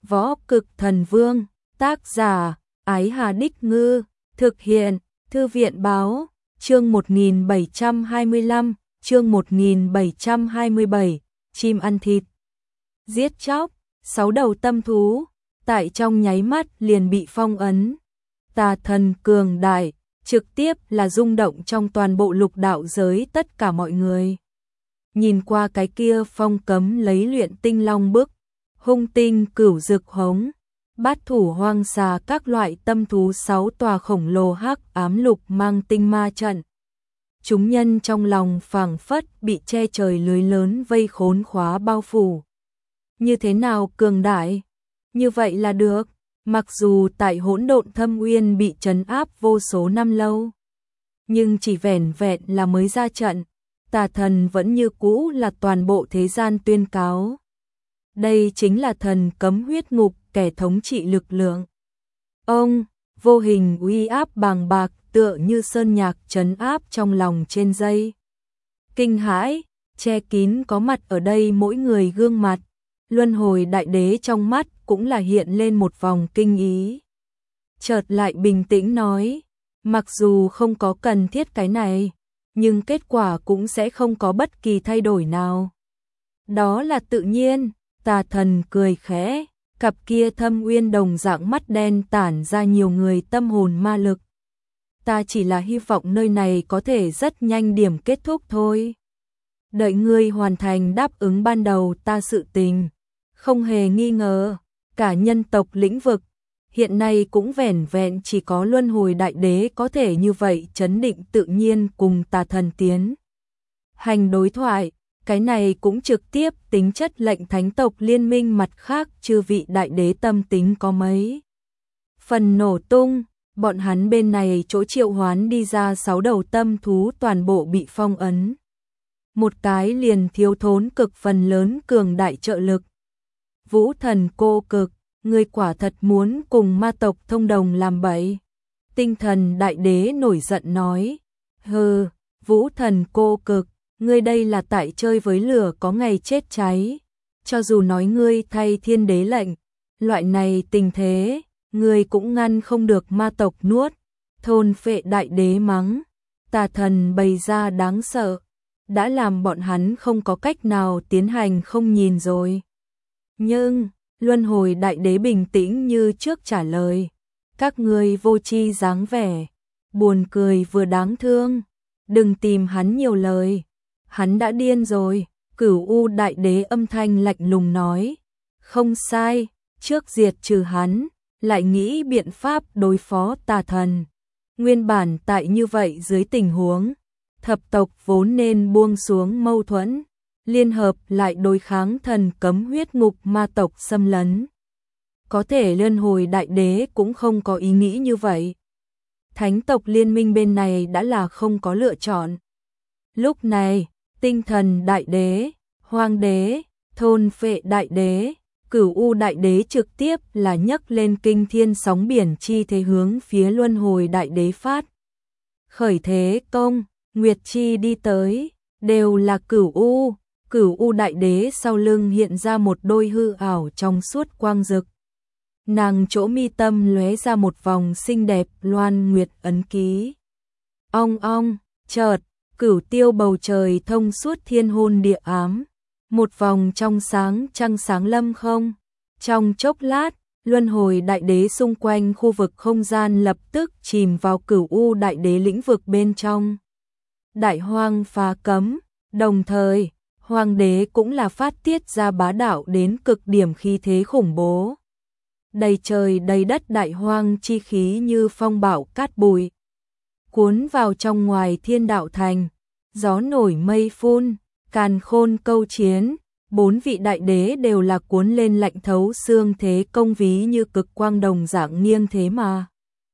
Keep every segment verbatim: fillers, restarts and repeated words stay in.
Võ Cực Thần Vương, tác giả, Ái Hà Đích Ngư, thực hiện, Thư viện Báo, chương một nghìn bảy trăm hai mươi lăm, chương một nghìn bảy trăm hai mươi bảy, chim ăn thịt. Giết chóc, sáu đầu tâm thú, tại trong nháy mắt liền bị phong ấn. Tà thần cường đại, trực tiếp là rung động trong toàn bộ lục đạo giới tất cả mọi người. Nhìn qua cái kia phong cấm lấy luyện tinh long bức, hung tinh cửu dực hống, bát thủ hoang xà các loại tâm thú sáu tòa khổng lồ hắc ám lục mang tinh ma trận. Chúng nhân trong lòng phảng phất bị che trời lưới lớn vây khốn khóa bao phủ. Như thế nào cường đại? Như vậy là được, mặc dù tại hỗn độn thâm uyên bị trấn áp vô số năm lâu. Nhưng chỉ vẻn vẹn là mới ra trận, tà thần vẫn như cũ là toàn bộ thế gian tuyên cáo. Đây chính là thần cấm huyết ngục, kẻ thống trị lực lượng. Ông, vô hình uy áp bàng bạc tựa như sơn nhạc trấn áp trong lòng trên dây. Kinh hãi, che kín có mặt ở đây mỗi người gương mặt. Luân hồi đại đế trong mắt cũng là hiện lên một vòng kinh ý. Chợt lại bình tĩnh nói, mặc dù không có cần thiết cái này, nhưng kết quả cũng sẽ không có bất kỳ thay đổi nào. Đó là tự nhiên, tà thần cười khẽ, cặp kia thâm uyên đồng dạng mắt đen tản ra nhiều người tâm hồn ma lực. Ta chỉ là hy vọng nơi này có thể rất nhanh điểm kết thúc thôi. Đợi ngươi hoàn thành đáp ứng ban đầu ta sự tình. Không hề nghi ngờ, cả nhân tộc lĩnh vực, hiện nay cũng vẻn vẹn chỉ có luân hồi đại đế có thể như vậy chấn định tự nhiên cùng tà thần tiến hành đối thoại, cái này cũng trực tiếp tính chất lệnh thánh tộc liên minh mặt khác chư vị đại đế tâm tính có mấy. Phần nổ tung, bọn hắn bên này chỗ triệu hoán đi ra sáu đầu tâm thú toàn bộ bị phong ấn. Một cái liền thiếu thốn cực phần lớn cường đại trợ lực. Vũ thần cô cực, ngươi quả thật muốn cùng ma tộc thông đồng làm bậy. Tinh thần đại đế nổi giận nói, hừ, vũ thần cô cực, ngươi đây là tại chơi với lửa có ngày chết cháy. Cho dù nói ngươi thay thiên đế lệnh, loại này tình thế, ngươi cũng ngăn không được ma tộc nuốt. Thôn phệ đại đế mắng, tà thần bày ra đáng sợ, đã làm bọn hắn không có cách nào tiến hành không nhìn rồi. Nhưng, luân hồi đại đế bình tĩnh như trước trả lời, các ngươi vô tri dáng vẻ, buồn cười vừa đáng thương, đừng tìm hắn nhiều lời, hắn đã điên rồi. Cửu U đại đế âm thanh lạnh lùng nói, không sai, trước diệt trừ hắn, lại nghĩ biện pháp đối phó tà thần. Nguyên bản tại như vậy dưới tình huống, thập tộc vốn nên buông xuống mâu thuẫn, liên hợp lại đối kháng thần cấm huyết ngục ma tộc xâm lấn. Có thể luân hồi đại đế cũng không có ý nghĩ như vậy. Thánh tộc liên minh bên này đã là không có lựa chọn. Lúc này, tinh thần đại đế, hoang đế, thôn phệ đại đế, cửu U đại đế trực tiếp là nhấc lên kinh thiên sóng biển chi thế hướng phía luân hồi đại đế phát. Khởi thế công, Nguyệt Chi đi tới, đều là cửu U. Cửu U đại đế sau lưng hiện ra một đôi hư ảo trong suốt quang dực. Nàng chỗ mi tâm lóe ra một vòng xinh đẹp loan nguyệt ấn ký. Ong ong, chợt, cửu tiêu bầu trời thông suốt thiên hôn địa ám. Một vòng trong sáng trăng sáng lâm không. Trong chốc lát, luân hồi đại đế xung quanh khu vực không gian lập tức chìm vào cửu U đại đế lĩnh vực bên trong. Đại hoang phá cấm, đồng thời, hoàng đế cũng là phát tiết ra bá đạo đến cực điểm khí thế khủng bố. Đầy trời đầy đất đại hoang chi khí như phong bão cát bụi. Cuốn vào trong ngoài thiên đạo thành, gió nổi mây phun, càn khôn câu chiến. Bốn vị đại đế đều là cuốn lên lạnh thấu xương thế công ví như cực quang đồng dạng nghiêng thế mà.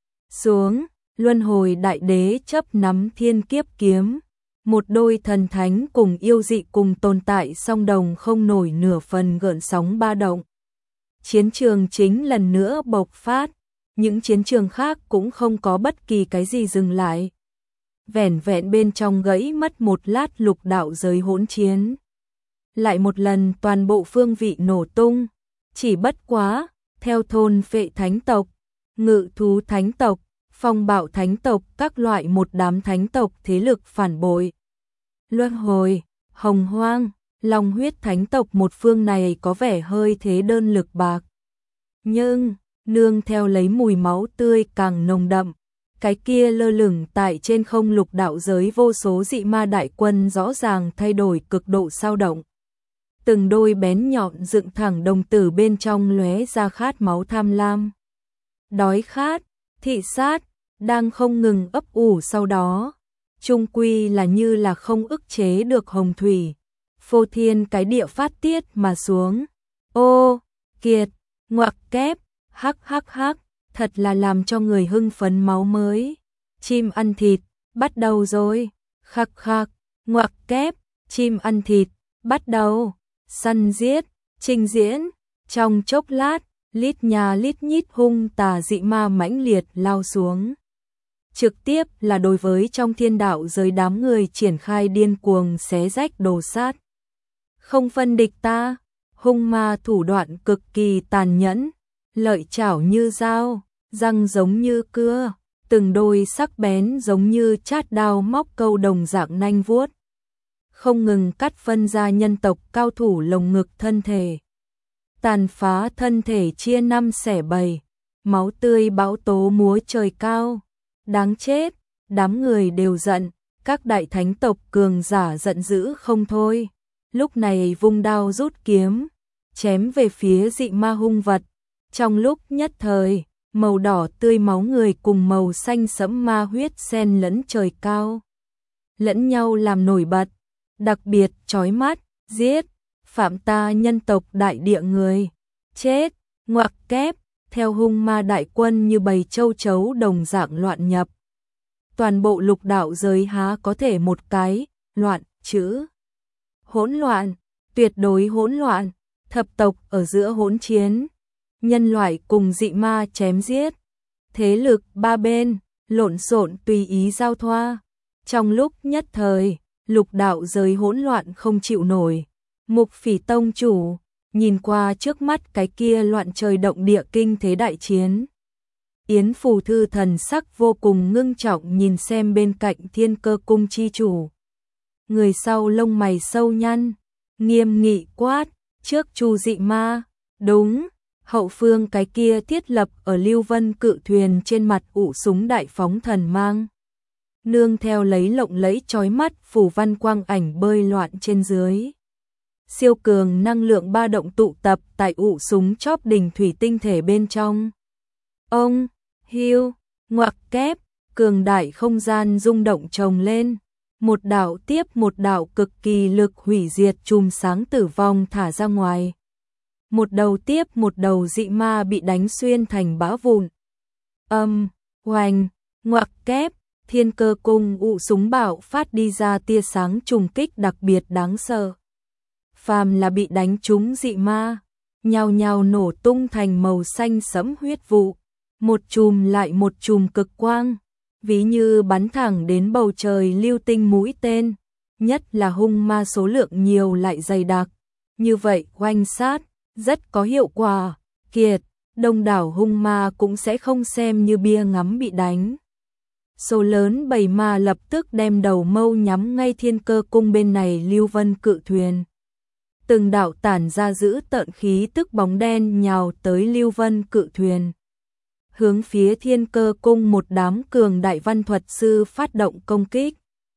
Xuống, luân hồi đại đế chấp nắm thiên kiếp kiếm. Một đôi thần thánh cùng yêu dị cùng tồn tại song đồng không nổi nửa phần gợn sóng ba động. Chiến trường chính lần nữa bộc phát, những chiến trường khác cũng không có bất kỳ cái gì dừng lại. Vẻn vẹn bên trong gãy mất một lát lục đạo giới hỗn chiến. Lại một lần toàn bộ phương vị nổ tung, chỉ bất quá, theo thôn phệ thánh tộc, ngự thú thánh tộc, phong bạo thánh tộc, các loại một đám thánh tộc thế lực phản bội. Luân hồi, hồng hoang, long huyết thánh tộc một phương này có vẻ hơi thế đơn lực bạc. Nhưng, nương theo lấy mùi máu tươi càng nồng đậm, cái kia lơ lửng tại trên không lục đạo giới vô số dị ma đại quân rõ ràng thay đổi cực độ sao động. Từng đôi bén nhọn dựng thẳng đồng tử bên trong lóe ra khát máu tham lam. Đói khát, thị sát, đang không ngừng ấp ủ sau đó. Trung quy là như là không ức chế được hồng thủy. Phô thiên cái địa phát tiết mà xuống. Ô, kiệt, ngoặc kép, hắc hắc hắc, thật là làm cho người hưng phấn máu mới. Chim ăn thịt, bắt đầu rồi. Khắc khắc, ngoặc kép, chim ăn thịt, bắt đầu. Săn giết, trình diễn, trong chốc lát, lít nhà lít nhít hung tà dị ma mãnh liệt lao xuống. Trực tiếp là đối với trong thiên đạo giới đám người triển khai điên cuồng xé rách đồ sát. Không phân địch ta, hung ma thủ đoạn cực kỳ tàn nhẫn, lợi chảo như dao, răng giống như cưa, từng đôi sắc bén giống như chát đao móc câu đồng dạng nanh vuốt. Không ngừng cắt phân ra nhân tộc cao thủ lồng ngực thân thể. Tàn phá thân thể chia năm xẻ bảy, máu tươi bão tố múa trời cao. Đáng chết, đám người đều giận, các đại thánh tộc cường giả giận dữ không thôi. Lúc này vung đao rút kiếm, chém về phía dị ma hung vật. Trong lúc nhất thời, màu đỏ tươi máu người cùng màu xanh sẫm ma huyết xen lẫn trời cao. Lẫn nhau làm nổi bật, đặc biệt chói mắt, giết, phạm ta nhân tộc đại địa người. Chết, ngoặc kép, theo hung ma đại quân như bầy châu chấu đồng dạng loạn nhập. Toàn bộ lục đạo giới há có thể một cái, loạn, chữ. Hỗn loạn, tuyệt đối hỗn loạn, thập tộc ở giữa hỗn chiến. Nhân loại cùng dị ma chém giết. Thế lực ba bên, lộn xộn tùy ý giao thoa. Trong lúc nhất thời, lục đạo giới hỗn loạn không chịu nổi. Mục Phỉ tông chủ, nhìn qua trước mắt cái kia loạn trời động địa kinh thế đại chiến. Yến Phù Thư thần sắc vô cùng ngưng trọng nhìn xem bên cạnh Thiên Cơ cung chi chủ. Người sau lông mày sâu nhăn, nghiêm nghị quát, trước Chu dị ma, đúng, hậu phương cái kia thiết lập ở Lưu Vân cự thuyền trên mặt ụ súng đại phóng thần mang. Nương theo lấy lộng lẫy chói mắt phủ văn quang ảnh bơi loạn trên dưới. Siêu cường năng lượng ba động tụ tập tại ụ súng chóp đỉnh thủy tinh thể bên trong. Ông, hiu, ngoặc kép, cường đại không gian rung động chồng lên. Một đạo tiếp một đạo cực kỳ lực hủy diệt chùm sáng tử vong thả ra ngoài. Một đầu tiếp một đầu dị ma bị đánh xuyên thành bã vụn. Âm, hoành, ngoặc kép, Thiên Cơ cung ụ súng bạo phát đi ra tia sáng trùng kích đặc biệt đáng sợ. Phàm là bị đánh trúng dị ma, nhào nhào nổ tung thành màu xanh sẫm huyết vụ, một chùm lại một chùm cực quang, ví như bắn thẳng đến bầu trời lưu tinh mũi tên, nhất là hung ma số lượng nhiều lại dày đặc, như vậy oanh sát, rất có hiệu quả, kiệt, đông đảo hung ma cũng sẽ không xem như bia ngắm bị đánh. Số lớn bầy ma lập tức đem đầu mâu nhắm ngay Thiên Cơ cung bên này Lưu Vân cự thuyền. Từng đạo tản ra giữ tợn khí tức bóng đen nhào tới Lưu Vân cự thuyền. Hướng phía Thiên Cơ cung một đám cường đại văn thuật sư phát động công kích.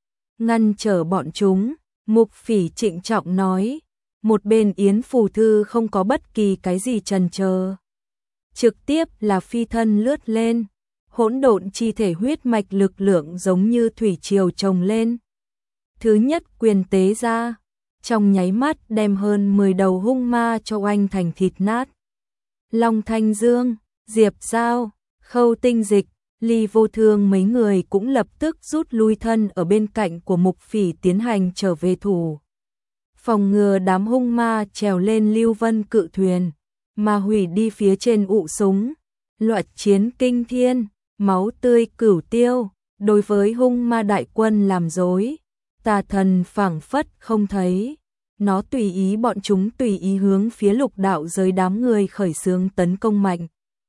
Ngăn trở bọn chúng, Mục Phỉ trịnh trọng nói. Một bên Yến Phù Thư không có bất kỳ cái gì chần chờ. Trực tiếp là phi thân lướt lên. Hỗn độn chi thể huyết mạch lực lượng giống như thủy triều trồng lên. Thứ nhất quyền tế ra. Trong nháy mắt đem hơn mười đầu hung ma cho oanh thành thịt nát. Long Thanh Dương, Diệp Giao, Khâu Tinh Dịch, Ly Vô Thương mấy người cũng lập tức rút lui thân ở bên cạnh của Mục Phỉ tiến hành trở về thủ. Phòng ngừa đám hung ma trèo lên Lưu Vân cự thuyền, mà hủy đi phía trên ụ súng. Loạt chiến kinh thiên, máu tươi cửu tiêu, đối với hung ma đại quân làm dối. Tà thần phảng phất không thấy. nó tùy ý bọn chúng tùy ý hướng phía lục đạo giới đám người khởi xướng tấn công mạnh.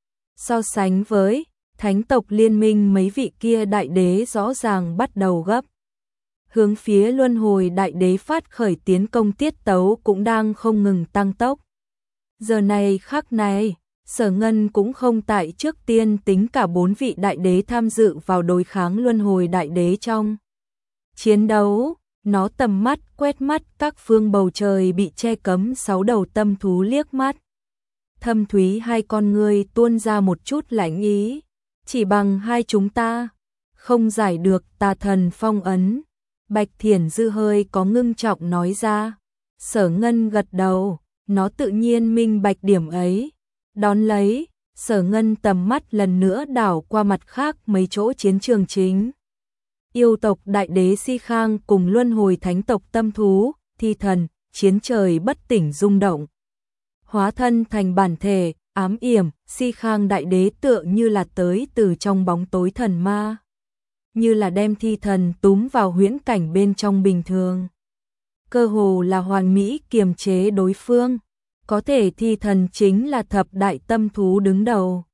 So sánh với thánh tộc liên minh, mấy vị kia đại đế rõ ràng bắt đầu gấp. Hướng phía luân hồi đại đế phát khởi tiến công tiết tấu cũng đang không ngừng tăng tốc. Giờ này khắc này, Sở Ngân cũng không tại trước tiên tính cả bốn vị đại đế tham dự vào đối kháng luân hồi đại đế trong chiến đấu. Nó tầm mắt quét mắt các phương bầu trời bị che cấm sáu đầu tâm thú liếc mắt. Thâm thúy hai con người tuôn ra một chút lạnh ý. Chỉ bằng hai chúng ta, không giải được tà thần phong ấn. Bạch Thiển Dư hơi có ngưng trọng nói ra. Sở Ngân gật đầu, nó tự nhiên minh bạch điểm ấy. Đón lấy, Sở Ngân tầm mắt lần nữa đảo qua mặt khác mấy chỗ chiến trường chính. Yêu tộc đại đế Si Khang cùng luân hồi thánh tộc tâm thú, thi thần, chiến trời bất tỉnh rung động. Hóa thân thành bản thể, ám yểm, Si Khang đại đế tựa như là tới từ trong bóng tối thần ma. Như là đem thi thần túm vào huyễn cảnh bên trong bình thường. Cơ hồ là hoàn mỹ kiềm chế đối phương. Có thể thi thần chính là thập đại tâm thú đứng đầu.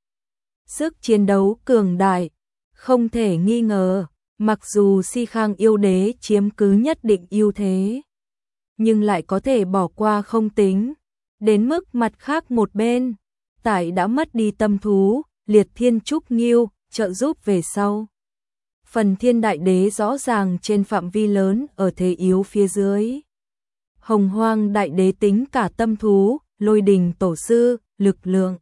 Sức chiến đấu cường đại, không thể nghi ngờ. Mặc dù Si Khang yêu đế chiếm cứ nhất định ưu thế, nhưng lại có thể bỏ qua không tính. Đến mức mặt khác một bên, tại đã mất đi tâm thú, liệt thiên trúc nghiêu, trợ giúp về sau. Phần thiên đại đế rõ ràng trên phạm vi lớn ở thế yếu phía dưới. Hồng hoang đại đế tính cả tâm thú, lôi đình tổ sư, lực lượng.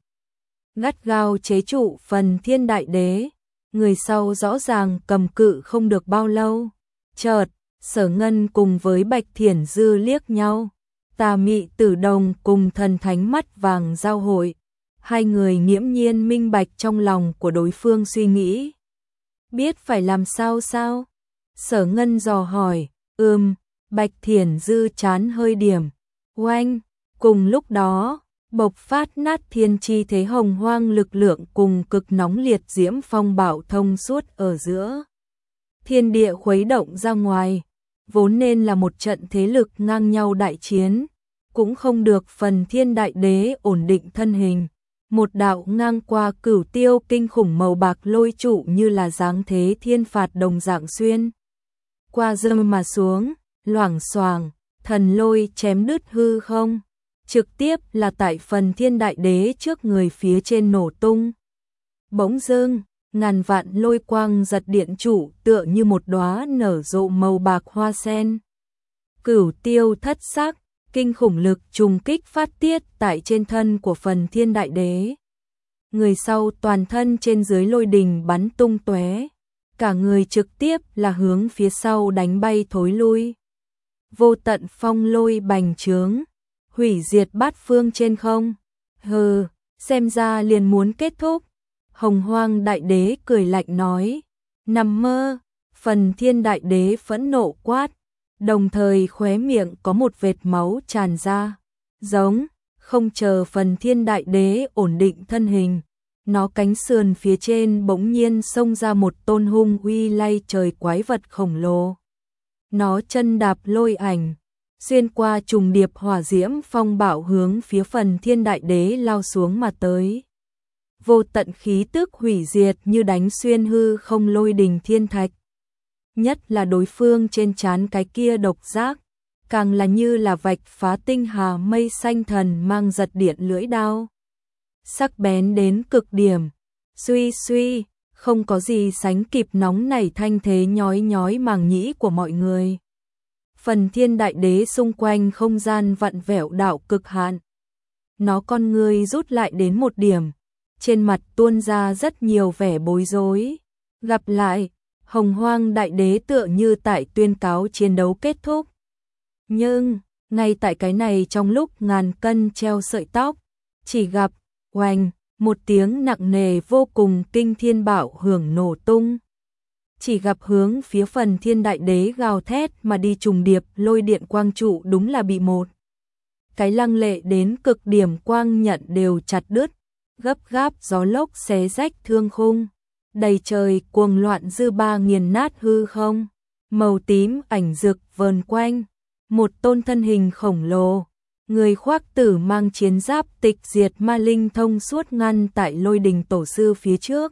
Gắt gao chế trụ phần thiên đại đế. Người sau rõ ràng cầm cự không được bao lâu. Chợt, Sở Ngân cùng với Bạch Thiển Dư liếc nhau. Tà Mị Tử Đồng cùng thần thánh mắt vàng giao hội. Hai người nghiễm nhiên minh bạch trong lòng của đối phương suy nghĩ. Biết phải làm sao sao? Sở Ngân dò hỏi. Ừm, Bạch Thiển Dư chán hơi điểm. Oanh, cùng lúc đó, bộc phát nát thiên chi thế hồng hoang lực lượng cùng cực nóng liệt diễm phong bạo thông suốt ở giữa. Thiên địa khuấy động ra ngoài, vốn nên là một trận thế lực ngang nhau đại chiến, cũng không được phần thiên đại đế ổn định thân hình. Một đạo ngang qua cửu tiêu kinh khủng màu bạc lôi trụ như là dáng thế thiên phạt đồng dạng xuyên. Qua dâm mà xuống, loảng xoảng, thần lôi chém đứt hư không. Trực tiếp là tại phần thiên đại đế trước người phía trên nổ tung. Bỗng dưng, ngàn vạn lôi quang giật điện trụ tựa như một đóa nở rộ màu bạc hoa sen. Cửu tiêu thất sắc, kinh khủng lực trùng kích phát tiết tại trên thân của phần thiên đại đế. Người sau toàn thân trên dưới lôi đình bắn tung tóe, cả người trực tiếp là hướng phía sau đánh bay thối lui. Vô tận phong lôi bành trướng, hủy diệt bát phương trên không. Hừ, xem ra liền muốn kết thúc. Hồng hoang đại đế cười lạnh nói. Nằm mơ, phần thiên đại đế phẫn nộ quát. Đồng thời khóe miệng có một vệt máu tràn ra. Giống, không chờ phần thiên đại đế ổn định thân hình. Nó cánh sườn phía trên bỗng nhiên xông ra một tôn hung uy lay trời quái vật khổng lồ. Nó chân đạp lôi ảnh, xuyên qua trùng điệp hỏa diễm phong bạo hướng phía phần thiên đại đế lao xuống mà tới. Vô tận khí tức hủy diệt như đánh xuyên hư không lôi đình thiên thạch. Nhất là đối phương trên trán cái kia độc giác, càng là như là vạch phá tinh hà mây xanh thần mang giật điện lưỡi đao. Sắc bén đến cực điểm, suy suy, không có gì sánh kịp nóng nảy thanh thế nhói nhói màng nhĩ của mọi người. Phần thiên đại đế xung quanh không gian vặn vẹo đạo cực hạn. Nó con người rút lại đến một điểm, trên mặt tuôn ra rất nhiều vẻ bối rối. Gặp lại, hồng hoang đại đế tựa như tại tuyên cáo chiến đấu kết thúc. Nhưng, ngay tại cái này trong lúc ngàn cân treo sợi tóc, chỉ gặp, oanh, một tiếng nặng nề vô cùng kinh thiên bạo hưởng nổ tung. Chỉ gặp hướng phía phần thiên đại đế gào thét mà đi trùng điệp lôi điện quang trụ đúng là bị một. Cái lăng lệ đến cực điểm quang nhận đều chặt đứt, gấp gáp gió lốc xé rách thương khung. Đầy trời cuồng loạn dư ba nghiền nát hư không, màu tím ảnh rực vờn quanh, một tôn thân hình khổng lồ, người khoác tử mang chiến giáp tịch diệt ma linh thông suốt ngăn tại lôi đình tổ sư phía trước.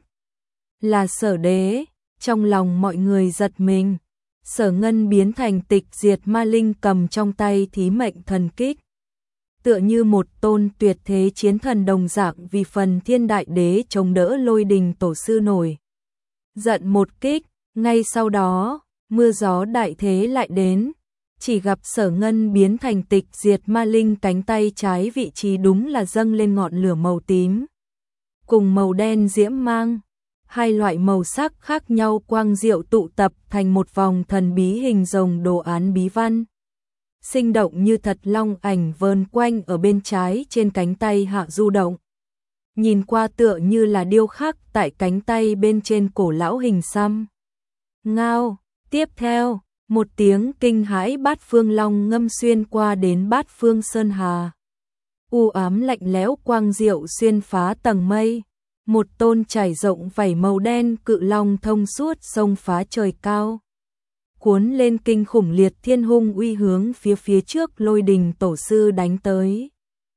Là Sở Đế, trong lòng mọi người giật mình. Sở Ngân biến thành tịch diệt ma linh cầm trong tay thí mệnh thần kích. Tựa như một tôn tuyệt thế chiến thần đồng dạng vì phần thiên đại đế chống đỡ lôi đình tổ sư nổi. Giận một kích, ngay sau đó, mưa gió đại thế lại đến. Chỉ gặp Sở Ngân biến thành tịch diệt ma linh cánh tay trái vị trí đúng là dâng lên ngọn lửa màu tím. Cùng màu đen diễm mang. Hai loại màu sắc khác nhau quang diệu tụ tập thành một vòng thần bí hình rồng đồ án bí văn. Sinh động như thật long ảnh vờn quanh ở bên trái trên cánh tay hạ du động. Nhìn qua tựa như là điêu khắc tại cánh tay bên trên cổ lão hình xăm. Ngao, tiếp theo, một tiếng kinh hãi bát phương long ngâm xuyên qua đến bát phương sơn hà. U ám lạnh lẽo quang diệu xuyên phá tầng mây. Một tôn trải rộng vảy màu đen cự long thông suốt sông phá trời cao. Cuốn lên kinh khủng liệt thiên hung uy hướng phía phía trước lôi đình tổ sư đánh tới.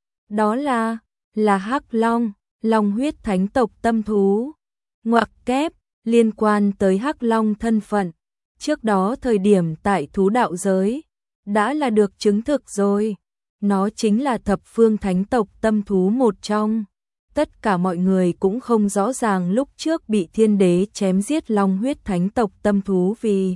Đó là, là Hắc Long, long huyết thánh tộc tâm thú. Ngoặc kép, liên quan tới Hắc Long thân phận. Trước đó thời điểm tại thú đạo giới, đã là được chứng thực rồi. Nó chính là thập phương thánh tộc tâm thú một trong. Tất cả mọi người cũng không rõ ràng lúc trước bị thiên đế chém giết long huyết thánh tộc tâm thú vì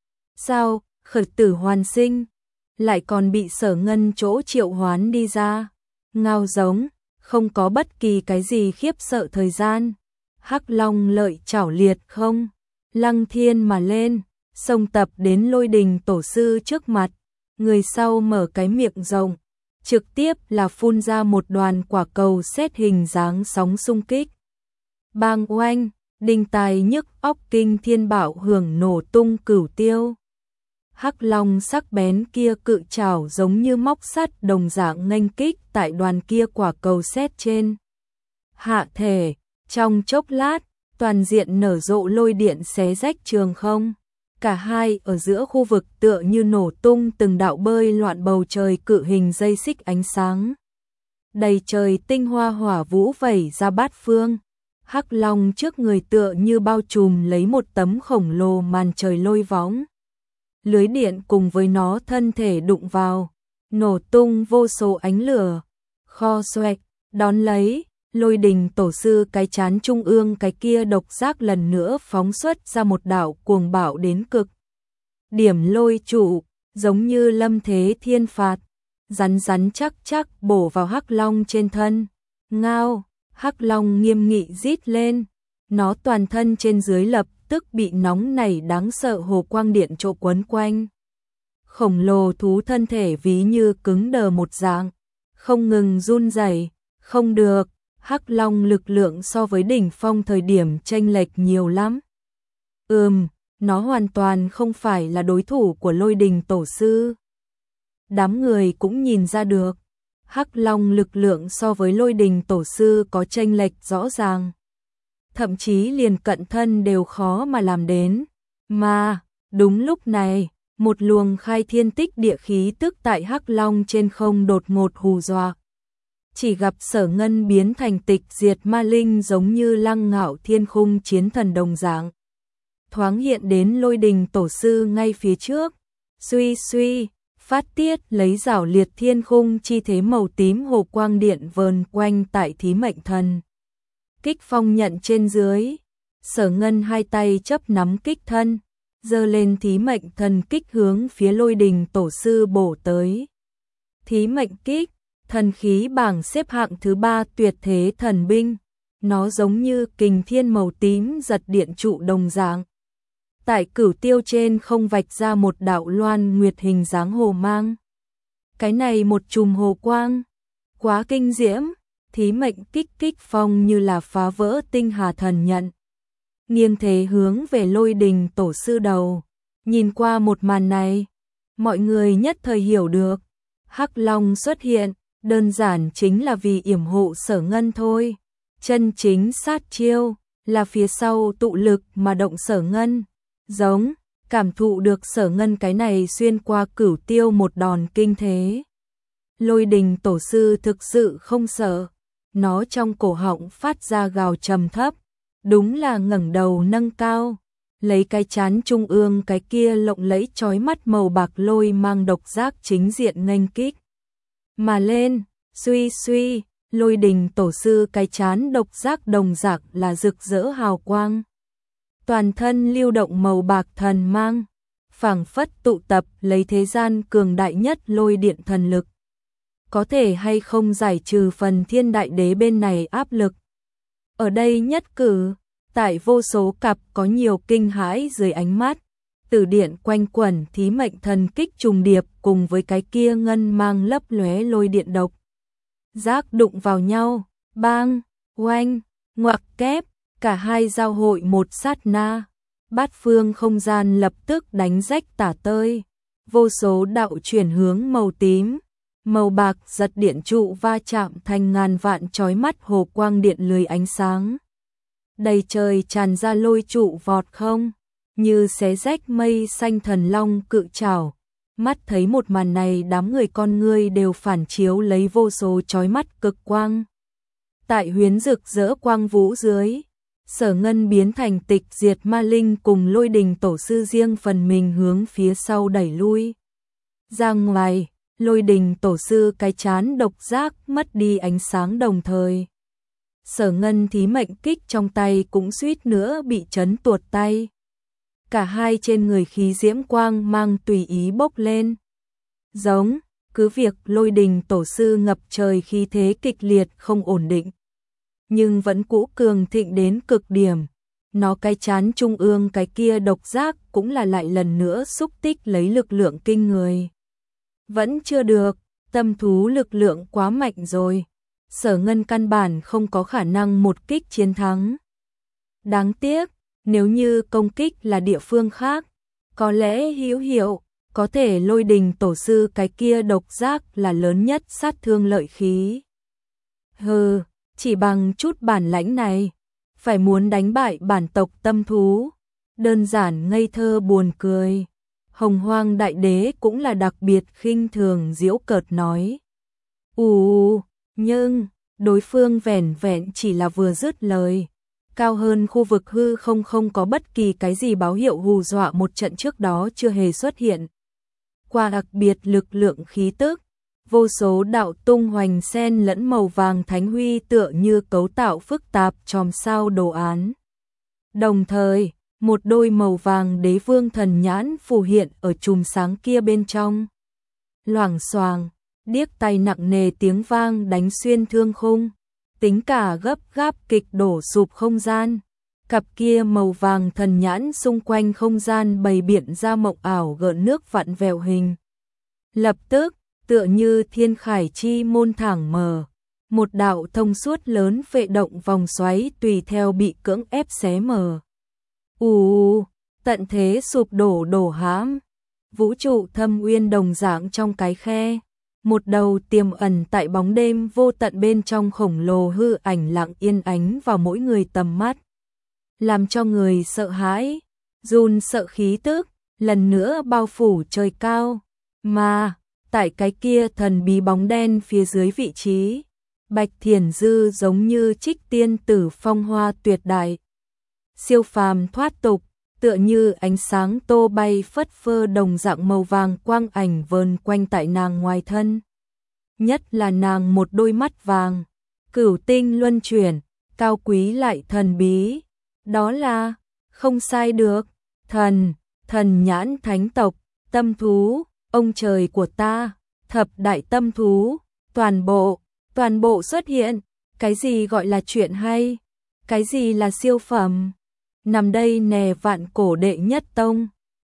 sao khởi tử hoàn sinh, lại còn bị Sở Ngân chỗ triệu hoán đi ra. Ngao giống, không có bất kỳ cái gì khiếp sợ thời gian. Hắc Long lợi chảo liệt không, lăng thiên mà lên, xông tập đến lôi đình tổ sư trước mặt. Người sau mở cái miệng rộng, trực tiếp là phun ra một đoàn quả cầu sét hình dáng sóng xung kích. Bang oanh, đinh tài nhức óc kinh thiên bạo hưởng nổ tung cửu tiêu. Hắc Long sắc bén kia cự trảo giống như móc sắt đồng dạng nghênh kích tại đoàn kia quả cầu sét trên. Hạ thể, trong chốc lát, toàn diện nở rộ lôi điện xé rách trường không. Cả hai ở giữa khu vực tựa như nổ tung từng đạo bơi loạn bầu trời cự hình dây xích ánh sáng. Đầy trời tinh hoa hỏa vũ vẩy ra bát phương. Hắc Long trước người tựa như bao trùm lấy một tấm khổng lồ màn trời lôi võng. Lưới điện cùng với nó thân thể đụng vào, nổ tung vô số ánh lửa. Kho xoẹt, đón lấy, lôi đình tổ sư cái chán trung ương cái kia độc giác lần nữa phóng xuất ra một đạo cuồng bạo đến cực. Điểm lôi trụ, giống như lâm thế thiên phạt, rắn rắn chắc chắc bổ vào Hắc Long trên thân. Ngao, Hắc Long nghiêm nghị rít lên, nó toàn thân trên dưới lập tức bị nóng nảy đáng sợ hồ quang điện trộ quấn quanh. Khổng lồ thú thân thể ví như cứng đờ một dạng, không ngừng run rẩy, không được. Hắc Long lực lượng so với đỉnh phong thời điểm chênh lệch nhiều lắm. Ừm, nó hoàn toàn không phải là đối thủ của lôi đình tổ sư. Đám người cũng nhìn ra được, Hắc Long lực lượng so với lôi đình tổ sư có chênh lệch rõ ràng. Thậm chí liền cận thân đều khó mà làm đến. Mà, đúng lúc này, một luồng khai thiên tích địa khí tức tại Hắc Long trên không đột ngột hù dọa. Chỉ gặp Sở Ngân biến thành tịch diệt ma linh giống như lăng ngạo thiên khung chiến thần đồng dạng. Thoáng hiện đến lôi đình tổ sư ngay phía trước. Suy suy, phát tiết lấy rảo liệt thiên khung chi thế màu tím hồ quang điện vờn quanh tại thí mệnh thần. Kích phong nhận trên dưới. Sở Ngân hai tay chấp nắm kích thân, giơ lên thí mệnh thần kích hướng phía lôi đình tổ sư bổ tới. Thí mệnh kích, thần khí bảng xếp hạng thứ ba tuyệt thế thần binh, nó giống như kình thiên màu tím giật điện trụ đồng dạng. Tại cửu tiêu trên không vạch ra một đạo loan nguyệt hình dáng hồ mang. Cái này một chùm hồ quang, quá kinh diễm, thí mệnh kích kích phong như là phá vỡ tinh hà thần nhận. Nghiêng thế hướng về lôi đình tổ sư đầu, nhìn qua một màn này, mọi người nhất thời hiểu được, Hắc Long xuất hiện, đơn giản chính là vì yểm hộ Sở Ngân thôi. Chân chính sát chiêu là phía sau tụ lực mà động Sở Ngân. Giống, cảm thụ được Sở Ngân cái này xuyên qua cửu tiêu một đòn kinh thế. Lôi Đình tổ sư thực sự không sợ, nó trong cổ họng phát ra gào trầm thấp, đúng là ngẩng đầu nâng cao, lấy cái chán trung ương cái kia lộng lẫy chói mắt màu bạc lôi mang độc giác chính diện nghênh kích. Mà lên, suy suy, Lôi Đình tổ sư cái chán độc giác đồng dạng là rực rỡ hào quang. Toàn thân lưu động màu bạc thần mang, phảng phất tụ tập lấy thế gian cường đại nhất lôi điện thần lực. Có thể hay không giải trừ phần thiên đại đế bên này áp lực. Ở đây nhất cử, tại vô số cặp có nhiều kinh hãi dưới ánh mắt, tử điện quanh quẩn thí mệnh thần kích trùng điệp cùng với cái kia ngân mang lấp lóe lôi điện độc. Giác đụng vào nhau, bang, oanh, ngoặc kép, cả hai giao hội một sát na, bát phương không gian lập tức đánh rách tả tơi, vô số đạo chuyển hướng màu tím, màu bạc giật điện trụ va chạm thành ngàn vạn chói mắt hồ quang điện lười ánh sáng. Đầy trời tràn ra lôi trụ vọt không, như xé rách mây xanh thần long cự trảo. Mắt thấy một màn này đám người con ngươi đều phản chiếu lấy vô số chói mắt cực quang. Tại huyến rực rỡ quang vũ dưới, Sở Ngân biến thành tịch diệt ma linh cùng Lôi Đình tổ sư riêng phần mình hướng phía sau đẩy lui. Ra ngoài, Lôi Đình tổ sư cái chán độc giác mất đi ánh sáng đồng thời. Sở Ngân thí mệnh kích trong tay cũng suýt nữa bị chấn tuột tay. Cả hai trên người khí diễm quang mang tùy ý bốc lên. Giống, cứ việc Lôi Đình tổ sư ngập trời khí thế kịch liệt không ổn định, nhưng vẫn cũ cường thịnh đến cực điểm. Nó cái chán trung ương cái kia độc giác cũng là lại lần nữa xúc tích lấy lực lượng kinh người. Vẫn chưa được, tâm thú lực lượng quá mạnh rồi. Sở Ngân căn bản không có khả năng một kích chiến thắng. Đáng tiếc, nếu như công kích là địa phương khác, có lẽ hữu hiệu, có thể Lôi Đình tổ sư cái kia độc giác là lớn nhất sát thương lợi khí. Hừ, chỉ bằng chút bản lãnh này, phải muốn đánh bại bản tộc tâm thú, đơn giản ngây thơ buồn cười. Hồng Hoang Đại Đế cũng là đặc biệt khinh thường giễu cợt nói. Ù, nhưng, đối phương vẻn vẹn chỉ là vừa dứt lời. Cao hơn khu vực hư không không có bất kỳ cái gì báo hiệu hù dọa một trận trước đó chưa hề xuất hiện. Qua đặc biệt lực lượng khí tức, vô số đạo tung hoành sen lẫn màu vàng thánh huy tựa như cấu tạo phức tạp chòm sao đồ án. Đồng thời, một đôi màu vàng đế vương thần nhãn phù hiện ở chùm sáng kia bên trong. Loảng xoàng, điếc tai nặng nề tiếng vang đánh xuyên thương khung, tính cả gấp gáp kịch đổ sụp không gian. Cặp kia màu vàng thần nhãn xung quanh không gian bày biện ra mộng ảo gợn nước vặn vẹo hình. Lập tức, tựa như thiên khải chi môn thẳng mở, một đạo thông suốt lớn phệ động vòng xoáy tùy theo bị cưỡng ép xé mở. Ù, tận thế sụp đổ đổ hãm, vũ trụ thâm uyên đồng dạng trong cái khe, một đầu tiềm ẩn tại bóng đêm vô tận bên trong khổng lồ hư ảnh lặng yên ánh vào mỗi người tầm mắt, làm cho người sợ hãi, run sợ khí tức, lần nữa bao phủ trời cao, mà tại cái kia thần bí bóng đen phía dưới vị trí, Bạch Thiền Dư giống như trích tiên tử phong hoa tuyệt đại, siêu phàm thoát tục, tựa như ánh sáng tô bay phất phơ đồng dạng màu vàng quang ảnh vờn quanh tại nàng ngoài thân. Nhất là nàng một đôi mắt vàng, cửu tinh luân chuyển, cao quý lại thần bí, đó là, không sai được, thần, thần nhãn thánh tộc, tâm thú, ông trời của ta, thập đại tâm thú, toàn bộ, toàn bộ xuất hiện, cái gì gọi là chuyện hay, cái gì là siêu phẩm. Nằm đây nè vạn cổ đệ nhất tông,